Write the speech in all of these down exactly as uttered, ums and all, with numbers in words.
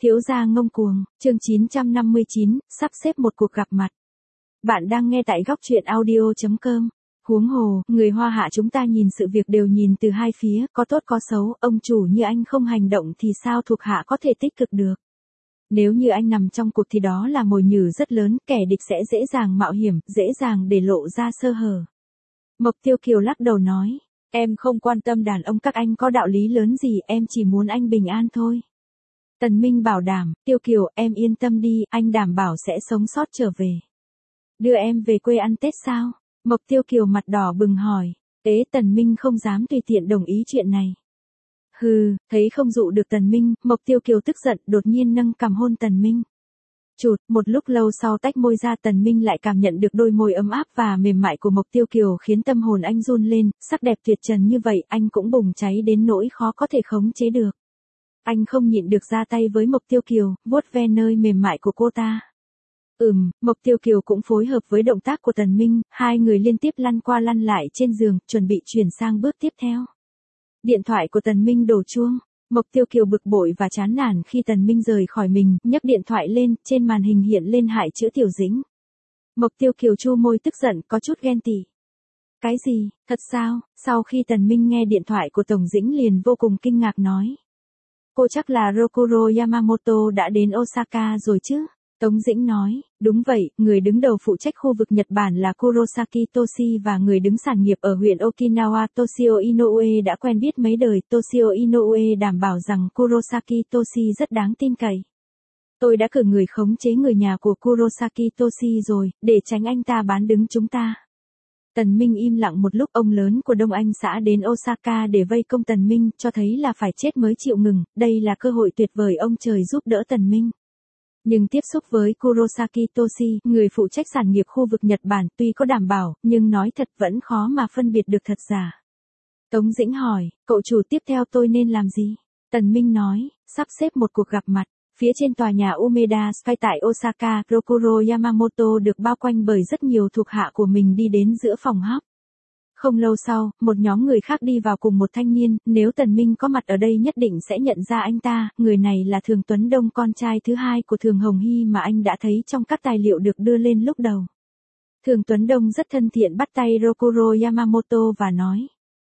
Thiếu gia ngông cuồng, chương chín trăm năm mươi chín, sắp xếp một cuộc gặp mặt. Bạn đang nghe tại góc truyện audio chấm com. Huống hồ, người Hoa Hạ chúng ta nhìn sự việc đều nhìn từ hai phía, có tốt có xấu, ông chủ như anh không hành động thì sao thuộc hạ có thể tích cực được. Nếu như anh nằm trong cuộc thì đó là mồi nhử rất lớn, kẻ địch sẽ dễ dàng mạo hiểm, dễ dàng để lộ ra sơ hở. Mộc Tiêu Kiều lắc đầu nói, em không quan tâm đàn ông các anh có đạo lý lớn gì, em chỉ muốn anh bình an thôi. Tần Minh bảo đảm, Tiêu Kiều em yên tâm đi, anh đảm bảo sẽ sống sót trở về. Đưa em về quê ăn Tết sao? Mộc Tiêu Kiều mặt đỏ bừng hỏi. Tế Tần Minh không dám tùy tiện đồng ý chuyện này. Hừ, thấy không dụ được Tần Minh, Mộc Tiêu Kiều tức giận đột nhiên nâng cằm hôn Tần Minh. Chụt, một lúc lâu sau tách môi ra Tần Minh lại cảm nhận được đôi môi ấm áp và mềm mại của Mộc Tiêu Kiều khiến tâm hồn anh run lên, sắc đẹp tuyệt trần như vậy anh cũng bùng cháy đến nỗi khó có thể khống chế được. Anh không nhịn được ra tay với Mộc Tiêu Kiều, vuốt ve nơi mềm mại của cô ta. Ừm, Mộc Tiêu Kiều cũng phối hợp với động tác của Tần Minh, hai người liên tiếp lăn qua lăn lại trên giường, chuẩn bị chuyển sang bước tiếp theo. Điện thoại của Tần Minh đổ chuông, Mộc Tiêu Kiều bực bội và chán nản khi Tần Minh rời khỏi mình, nhấc điện thoại lên, trên màn hình hiện lên hại chữ Tiểu Dĩnh. Mộc Tiêu Kiều chu môi tức giận, có chút ghen tị. Cái gì, thật sao? Sau khi Tần Minh nghe điện thoại của Tổng Dĩnh liền vô cùng kinh ngạc nói. Cô chắc là Rokuro Yamamoto đã đến Osaka rồi chứ? Tống Dĩnh nói, đúng vậy, người đứng đầu phụ trách khu vực Nhật Bản là Kurosaki Toshi và người đứng sản nghiệp ở huyện Okinawa Toshio Inoue đã quen biết mấy đời. Toshio Inoue đảm bảo rằng Kurosaki Toshi rất đáng tin cậy. Tôi đã cử người khống chế người nhà của Kurosaki Toshi rồi, để tránh anh ta bán đứng chúng ta. Tần Minh im lặng một lúc, ông lớn của Đông Anh xã đến Osaka để vây công Tần Minh, cho thấy là phải chết mới chịu ngừng, đây là cơ hội tuyệt vời ông trời giúp đỡ Tần Minh. Nhưng tiếp xúc với Kurosaki Toshi, người phụ trách sản nghiệp khu vực Nhật Bản, tuy có đảm bảo, nhưng nói thật vẫn khó mà phân biệt được thật giả. Tống Dĩnh hỏi, cậu chủ tiếp theo tôi nên làm gì? Tần Minh nói, sắp xếp một cuộc gặp mặt. Phía trên tòa nhà Umeda Sky tại Osaka, Rokuro Yamamoto được bao quanh bởi rất nhiều thuộc hạ của mình đi đến giữa phòng họp. Không lâu sau, một nhóm người khác đi vào cùng một thanh niên, nếu Tần Minh có mặt ở đây nhất định sẽ nhận ra anh ta, người này là Thường Tuấn Đông, con trai thứ hai của Thường Hồng Hy mà anh đã thấy trong các tài liệu được đưa lên lúc đầu. Thường Tuấn Đông rất thân thiện bắt tay Rokuro Yamamoto và nói.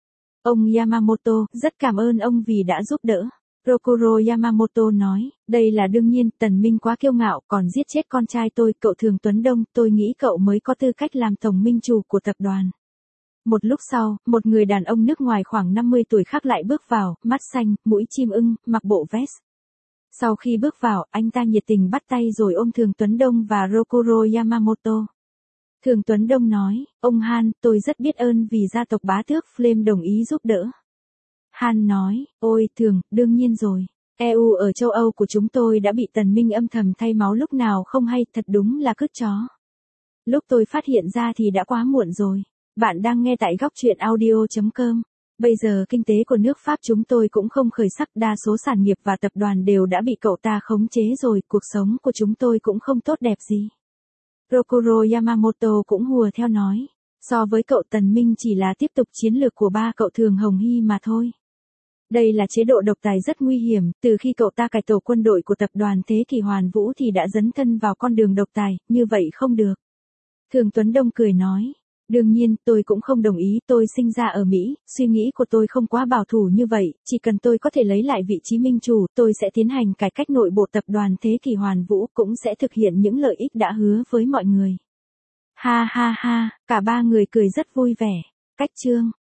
Ông Yamamoto, rất cảm ơn ông vì đã giúp đỡ. Rokuro Yamamoto nói, đây là đương nhiên, Tần Minh quá kiêu ngạo, còn giết chết con trai tôi, cậu Thường Tuấn Đông, tôi nghĩ cậu mới có tư cách làm tổng minh chủ của tập đoàn. Một lúc sau, một người đàn ông nước ngoài khoảng năm mươi tuổi khác lại bước vào, mắt xanh, mũi chim ưng, mặc bộ vest. Sau khi bước vào, anh ta nhiệt tình bắt tay rồi ôm Thường Tuấn Đông và Rokuro Yamamoto. Thường Tuấn Đông nói, ông Han, tôi rất biết ơn vì gia tộc bá tước Flame đồng ý giúp đỡ. Han nói, ôi Thường, đương nhiên rồi. e u ở châu Âu của chúng tôi đã bị Tần Minh âm thầm thay máu lúc nào không hay, thật đúng là cứt chó. Lúc tôi phát hiện ra thì đã quá muộn rồi. Bạn đang nghe tại góc truyện audio chấm com. Bây giờ kinh tế của nước Pháp chúng tôi cũng không khởi sắc, đa số sản nghiệp và tập đoàn đều đã bị cậu ta khống chế rồi, cuộc sống của chúng tôi cũng không tốt đẹp gì. Rokuro Yamamoto cũng hùa theo nói, so với cậu Tần Minh chỉ là tiếp tục chiến lược của ba cậu Thường Hồng Hy mà thôi. Đây là chế độ độc tài rất nguy hiểm, từ khi cậu ta cải tổ quân đội của tập đoàn Thế Kỷ Hoàn Vũ thì đã dấn thân vào con đường độc tài, như vậy không được. Thường Tuấn Đông cười nói. Đương nhiên, tôi cũng không đồng ý, tôi sinh ra ở Mỹ, suy nghĩ của tôi không quá bảo thủ như vậy, chỉ cần tôi có thể lấy lại vị trí minh chủ, tôi sẽ tiến hành cải cách nội bộ tập đoàn Thế Kỷ Hoàn Vũ, cũng sẽ thực hiện những lợi ích đã hứa với mọi người. Ha ha ha, cả ba người cười rất vui vẻ. Cách chương